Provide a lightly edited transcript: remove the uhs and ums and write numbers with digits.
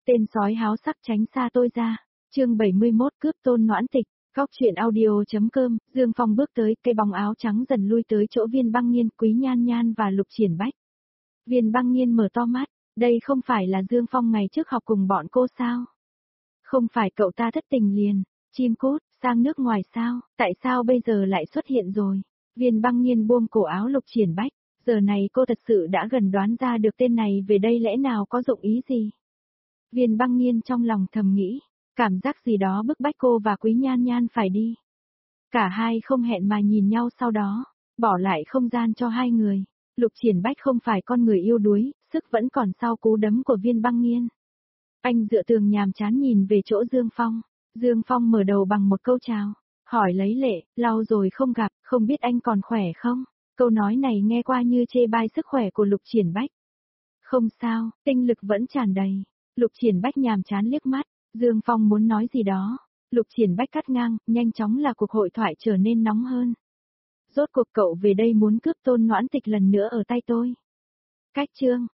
Tên sói háo sắc tránh xa tôi ra. Chương 71 cướp Tôn Noãn Tịch. Góc truyện audio.com. Dương Phong bước tới, cây bóng áo trắng dần lui tới chỗ Viên Băng Nghiên, Quý Nhan Nhan và Lục Triển Bách. Viên Băng Nghiên mở to mắt, đây không phải là Dương Phong ngày trước học cùng bọn cô sao? Không phải cậu ta thất tình liền, chim cút, sang nước ngoài sao, tại sao bây giờ lại xuất hiện rồi? Viên Băng Nghiên buông cổ áo Lục Triển Bách, giờ này cô thật sự đã gần đoán ra được tên này về đây lẽ nào có dụng ý gì? Viên Băng Nghiên trong lòng thầm nghĩ, cảm giác gì đó bức bách cô và Quý Nhan Nhan phải đi. Cả hai không hẹn mà nhìn nhau sau đó, bỏ lại không gian cho hai người. Lục Triển Bách không phải con người yêu đuối, sức vẫn còn sau cú đấm của Viên Băng Nghiên. Anh dựa tường nhàm chán nhìn về chỗ Dương Phong. Dương Phong mở đầu bằng một câu chào, hỏi lấy lệ, lâu rồi không gặp, không biết anh còn khỏe không? Câu nói này nghe qua như chê bai sức khỏe của Lục Triển Bách. Không sao, tinh lực vẫn tràn đầy. Lục Triển Bách nhàm chán liếc mắt, Dương Phong muốn nói gì đó. Lục Triển Bách cắt ngang, nhanh chóng là cuộc hội thoại trở nên nóng hơn. Rốt cuộc cậu về đây muốn cướp Tôn Noãn Tịch lần nữa ở tay tôi. Cách chương,